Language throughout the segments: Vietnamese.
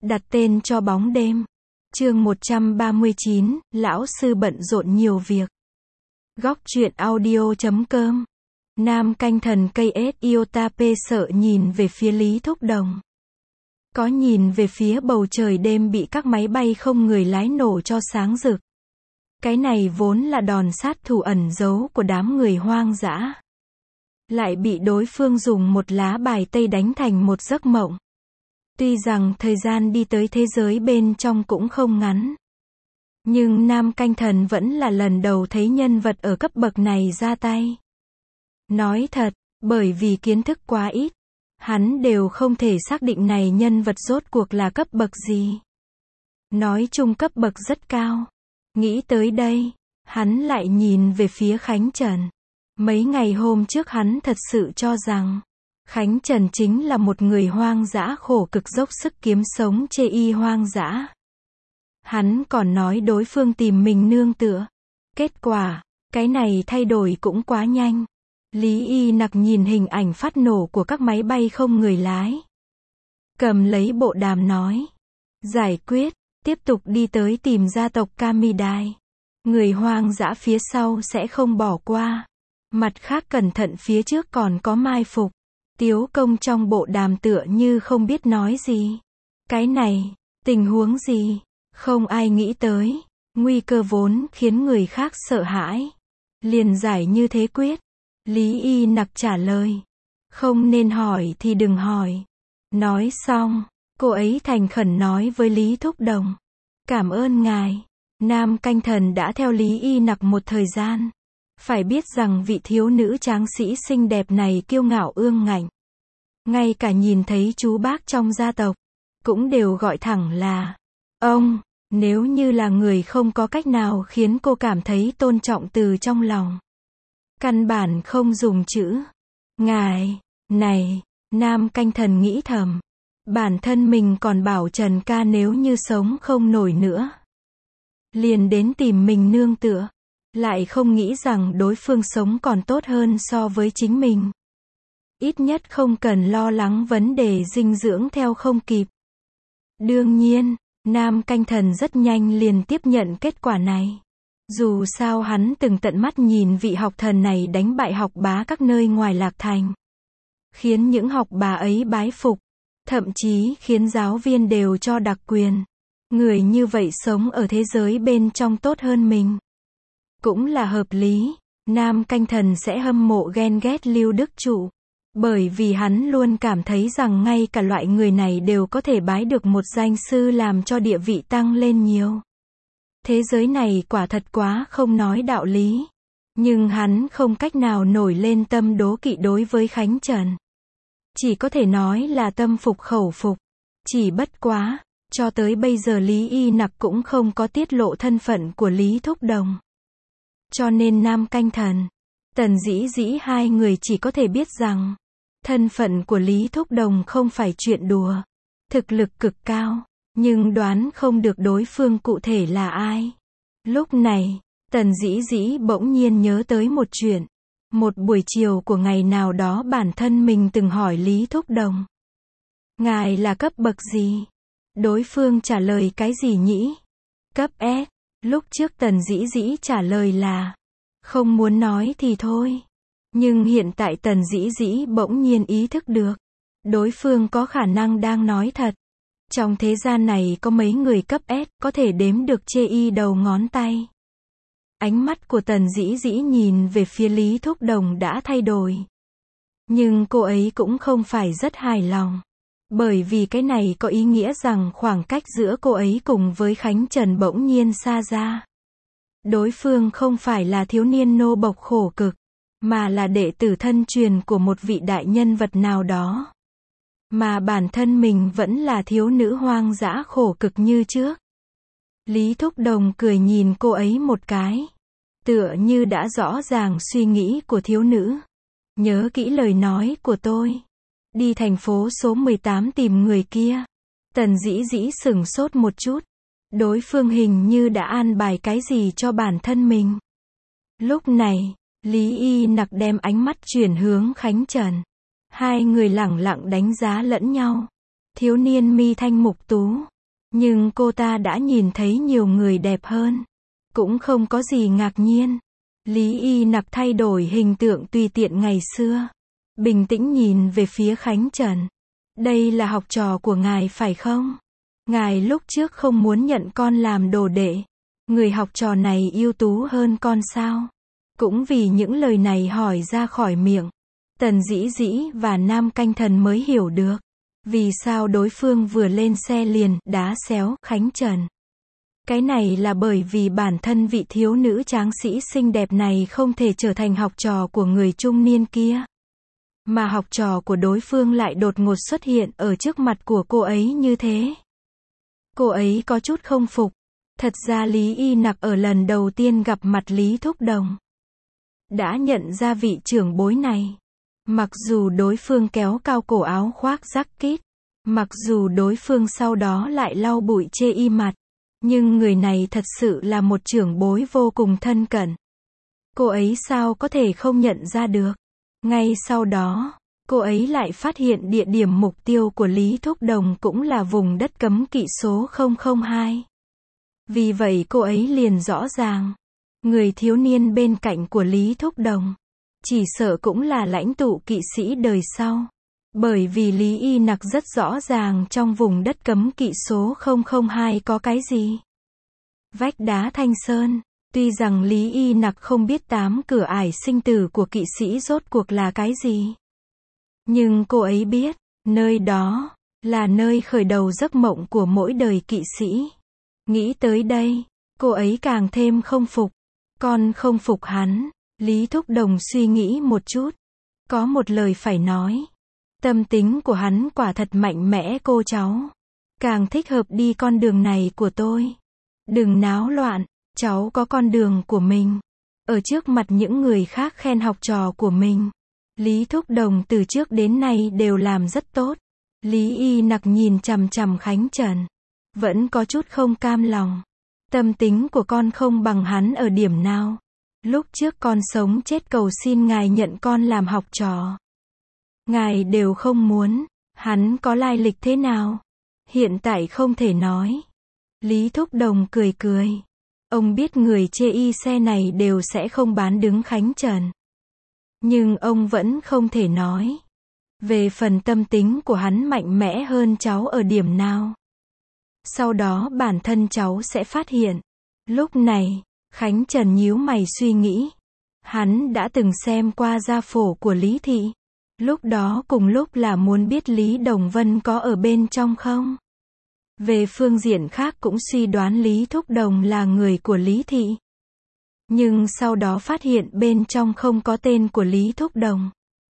Đặt tên cho bóng đêm. Chương 139, lão sư bận rộn nhiều việc. Góc truyện audio.com. Nam canh thần cây ết iota p sợ nhìn về phía Lý Thúc Đồng. Có nhìn về phía bầu trời đêm bị các máy bay không người lái nổ cho sáng rực. Cái này vốn là đòn sát thủ ẩn giấu của đám người hoang dã. Lại bị đối phương dùng một lá bài tây đánh thành một giấc mộng. Tuy rằng thời gian đi tới thế giới bên trong cũng không ngắn. Nhưng Nam canh thần vẫn là lần đầu thấy nhân vật ở cấp bậc này ra tay. Nói thật, bởi vì kiến thức quá ít, hắn đều không thể xác định này nhân vật rốt cuộc là cấp bậc gì. Nói chung cấp bậc rất cao. Nghĩ tới đây, hắn lại nhìn về phía Khánh Trần. Mấy ngày hôm trước hắn thật sự cho rằng Khánh Trần chính là một người hoang dã khổ cực dốc sức kiếm sống chê y hoang dã. Hắn còn nói đối phương tìm mình nương tựa. Kết quả, cái này thay đổi cũng quá nhanh. Lý Y Nặc nhìn hình ảnh phát nổ của các máy bay không người lái. Cầm lấy bộ đàm nói. Giải quyết, tiếp tục đi tới tìm gia tộc Kamidai. Người hoang dã phía sau sẽ không bỏ qua. Mặt khác cẩn thận phía trước còn có mai phục. Tiếu công trong bộ đàm tựa như không biết nói gì. Cái này, tình huống gì? Không ai nghĩ tới. Nguy cơ vốn khiến người khác sợ hãi. Liền giải như thế quyết. Lý Y Nặc trả lời. Không nên hỏi thì đừng hỏi. Nói xong, cô ấy thành khẩn nói với Lý Thúc Đồng. Cảm ơn ngài. Nam canh thần đã theo Lý Y Nặc một thời gian. Phải biết rằng vị thiếu nữ tráng sĩ xinh đẹp này kiêu ngạo ương ngạnh. Ngay cả nhìn thấy chú bác trong gia tộc, cũng đều gọi thẳng là ông. Nếu như là người không có cách nào khiến cô cảm thấy tôn trọng từ trong lòng. Căn bản không dùng chữ ngài, này, Nam canh thần nghĩ thầm. Bản thân mình còn bảo Trần ca nếu như sống không nổi nữa. Liền đến tìm mình nương tựa. Lại không nghĩ rằng đối phương sống còn tốt hơn so với chính mình. Ít nhất không cần lo lắng vấn đề dinh dưỡng theo không kịp. Đương nhiên, Nam canh thần rất nhanh liền tiếp nhận kết quả này. Dù sao hắn từng tận mắt nhìn vị học thần này đánh bại học bá các nơi ngoài Lạc Thành. Khiến những học bá ấy bái phục. Thậm chí khiến giáo viên đều cho đặc quyền. Người như vậy sống ở thế giới bên trong tốt hơn mình. Cũng là hợp lý. Nam canh thần sẽ hâm mộ ghen ghét Lưu Đức Trụ. Bởi vì hắn luôn cảm thấy rằng ngay cả loại người này đều có thể bái được một danh sư làm cho địa vị tăng lên nhiều. Thế giới này quả thật quá không nói đạo lý. Nhưng hắn không cách nào nổi lên tâm đố kỵ đối với Khánh Trần. Chỉ có thể nói là tâm phục khẩu phục. Chỉ bất quá, cho tới bây giờ Lý Y Nặc cũng không có tiết lộ thân phận của Lý Thúc Đồng. Cho nên Nam canh thần, Tần Dĩ Dĩ hai người chỉ có thể biết rằng thân phận của Lý Thúc Đồng không phải chuyện đùa. Thực lực cực cao, nhưng đoán không được đối phương cụ thể là ai. Lúc này, Tần Dĩ Dĩ bỗng nhiên nhớ tới một chuyện. Một buổi chiều của ngày nào đó bản thân mình từng hỏi Lý Thúc Đồng. Ngài là cấp bậc gì? Đối phương trả lời cái gì nhỉ? Cấp S. Lúc trước Tần Dĩ Dĩ trả lời là không muốn nói thì thôi. Nhưng hiện tại Tần Dĩ Dĩ bỗng nhiên ý thức được. Đối phương có khả năng đang nói thật. Trong thế gian này có mấy người cấp S có thể đếm được chê y đầu ngón tay. Ánh mắt của Tần Dĩ Dĩ nhìn về phía Lý Thúc Đồng đã thay đổi. Nhưng cô ấy cũng không phải rất hài lòng. Bởi vì cái này có ý nghĩa rằng khoảng cách giữa cô ấy cùng với Khánh Trần bỗng nhiên xa ra. Đối phương không phải là thiếu niên nô bộc khổ cực, mà là đệ tử thân truyền của một vị đại nhân vật nào đó. Mà bản thân mình vẫn là thiếu nữ hoang dã khổ cực như trước. Lý Thúc Đồng cười nhìn cô ấy một cái. Tựa như đã rõ ràng suy nghĩ của thiếu nữ. Nhớ kỹ lời nói của tôi. Đi thành phố số 18 tìm người kia. Tần Dĩ Dĩ sửng sốt một chút. Đối phương hình như đã an bài cái gì cho bản thân mình. Lúc này, Lý Y Nặc đem ánh mắt chuyển hướng Khánh Trần. Hai người lẳng lặng đánh giá lẫn nhau. Thiếu niên mi thanh mục tú, Nhưng cô ta đã nhìn thấy nhiều người đẹp hơn. Cũng không có gì ngạc nhiên. Lý Y Nặc thay đổi hình tượng tùy tiện ngày xưa. Bình tĩnh nhìn về phía Khánh Trần. Đây là học trò của ngài phải không? Ngài lúc trước không muốn nhận con làm đồ đệ. Người học trò này ưu tú hơn con sao? Cũng vì những lời này hỏi ra khỏi miệng, Tần Dĩ Dĩ và Nam Canh Thần mới hiểu được. Vì sao đối phương vừa lên xe liền đá xéo Khánh Trần. Cái này là bởi vì bản thân vị thiếu nữ tráng sĩ xinh đẹp này không thể trở thành học trò của người trung niên kia. Mà học trò của đối phương lại đột ngột xuất hiện ở trước mặt của cô ấy như thế. Cô ấy có chút không phục. Thật ra Lý Y Nặc ở lần đầu tiên gặp mặt Lý Thúc Đồng đã nhận ra vị trưởng bối này. Mặc dù đối phương kéo cao cổ áo khoác jacket, mặc dù đối phương sau đó lại lau bụi chê y mặt, nhưng người này thật sự là một trưởng bối vô cùng thân cận. Cô ấy sao có thể không nhận ra được. Ngay sau đó, cô ấy lại phát hiện địa điểm mục tiêu của Lý Thúc Đồng cũng là vùng đất cấm kỵ số 002. Vì vậy cô ấy liền rõ ràng, người thiếu niên bên cạnh của Lý Thúc Đồng chỉ sợ cũng là lãnh tụ kỵ sĩ đời sau. Bởi vì Lý Y Nặc rất rõ ràng trong vùng đất cấm kỵ số 002 có cái gì. Vách đá Thanh Sơn. Tuy rằng Lý Y Nặc không biết 8 cửa ải sinh tử của kỵ sĩ rốt cuộc là cái gì. Nhưng cô ấy biết, nơi đó là nơi khởi đầu giấc mộng của mỗi đời kỵ sĩ. Nghĩ tới đây, cô ấy càng thêm không phục. Con không phục hắn. Lý Thúc Đồng suy nghĩ một chút. Có một lời phải nói. Tâm tính của hắn quả thật mạnh mẽ cô cháu. Càng thích hợp đi con đường này của tôi. Đừng náo loạn, cháu có con đường của mình. Ở trước mặt những người khác khen học trò của mình. Lý Thúc Đồng từ trước đến nay đều làm rất tốt. Lý Y Nặc nhìn chằm chằm Khánh Trần. Vẫn có chút không cam lòng. Tâm tính của con không bằng hắn ở điểm nào. Lúc trước con sống chết cầu xin ngài nhận con làm học trò. Ngài đều không muốn. Hắn có lai lịch thế nào? Hiện tại không thể nói. Lý Thúc Đồng cười cười. Ông biết người chê y xe này đều sẽ không bán đứng Khánh Trần. Nhưng ông vẫn không thể nói. Về phần tâm tính của hắn mạnh mẽ hơn cháu ở điểm nào. Sau đó bản thân cháu sẽ phát hiện. Lúc này, Khánh Trần nhíu mày suy nghĩ. Hắn đã từng xem qua gia phổ của Lý Thị. Lúc đó cùng lúc là muốn biết Lý Đồng Vân có ở bên trong không? Về phương diện khác cũng suy đoán Lý Thúc Đồng là người của Lý Thị. Nhưng sau đó phát hiện bên trong không có tên của Lý Thúc Đồng.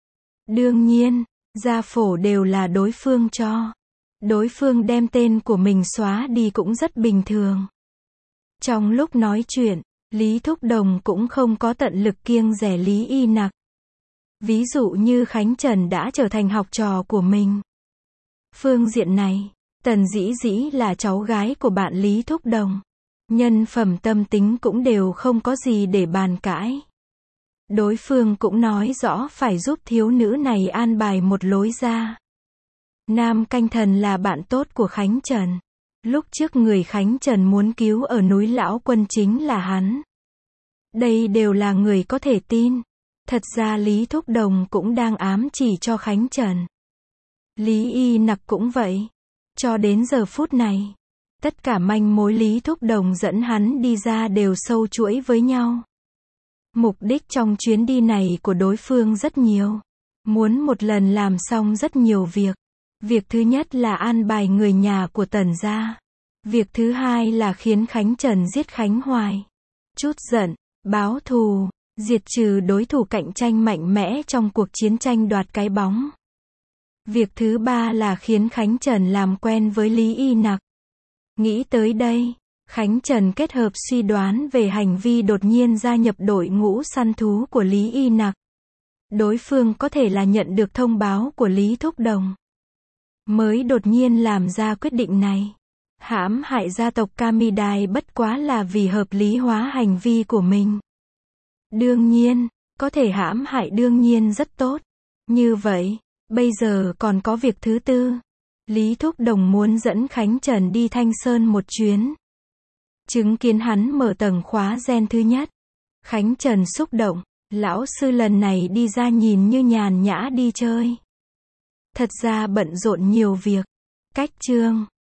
Đương nhiên, gia phổ đều là đối phương cho. Đối phương đem tên của mình xóa đi cũng rất bình thường. Trong lúc nói chuyện, Lý Thúc Đồng cũng không có tận lực kiêng dè Lý Y Nặc. Ví dụ như Khánh Trần đã trở thành học trò của mình. Phương diện này, Tần Dĩ Dĩ là cháu gái của bạn Lý Thúc Đồng. Nhân phẩm tâm tính cũng đều không có gì để bàn cãi. Đối phương cũng nói rõ phải giúp thiếu nữ này an bài một lối ra. Nam Canh Thần là bạn tốt của Khánh Trần. Lúc trước người Khánh Trần muốn cứu ở núi Lão Quân chính là hắn. Đây đều là người có thể tin. Thật ra Lý Thúc Đồng cũng đang ám chỉ cho Khánh Trần. Lý Y Nặc cũng vậy. Cho đến giờ phút này, tất cả manh mối Lý Thúc Đồng dẫn hắn đi ra đều sâu chuỗi với nhau. Mục đích trong chuyến đi này của đối phương rất nhiều. Muốn một lần làm xong rất nhiều việc. Việc thứ nhất là an bài người nhà của Tần gia. Việc thứ hai là khiến Khánh Trần giết Khánh Hoài. Chút giận, báo thù, diệt trừ đối thủ cạnh tranh mạnh mẽ trong cuộc chiến tranh đoạt cái bóng. Việc thứ ba là khiến Khánh Trần làm quen với Lý Y Nặc. Nghĩ tới đây, Khánh Trần kết hợp suy đoán về hành vi đột nhiên gia nhập đội ngũ săn thú của Lý Y Nặc. Đối phương có thể là nhận được thông báo của Lý Thúc Đồng. Mới đột nhiên làm ra quyết định này. Hãm hại gia tộc Kamidai bất quá là vì hợp lý hóa hành vi của mình. Đương nhiên, có thể hãm hại đương nhiên rất tốt. Như vậy, bây giờ còn có việc thứ tư. Lý Thúc Đồng muốn dẫn Khánh Trần đi Thanh Sơn một chuyến. Chứng kiến hắn mở tầng khóa gen thứ nhất. Khánh Trần xúc động, lão sư lần này đi ra nhìn như nhàn nhã đi chơi. Thật ra bận rộn nhiều việc. Cách chương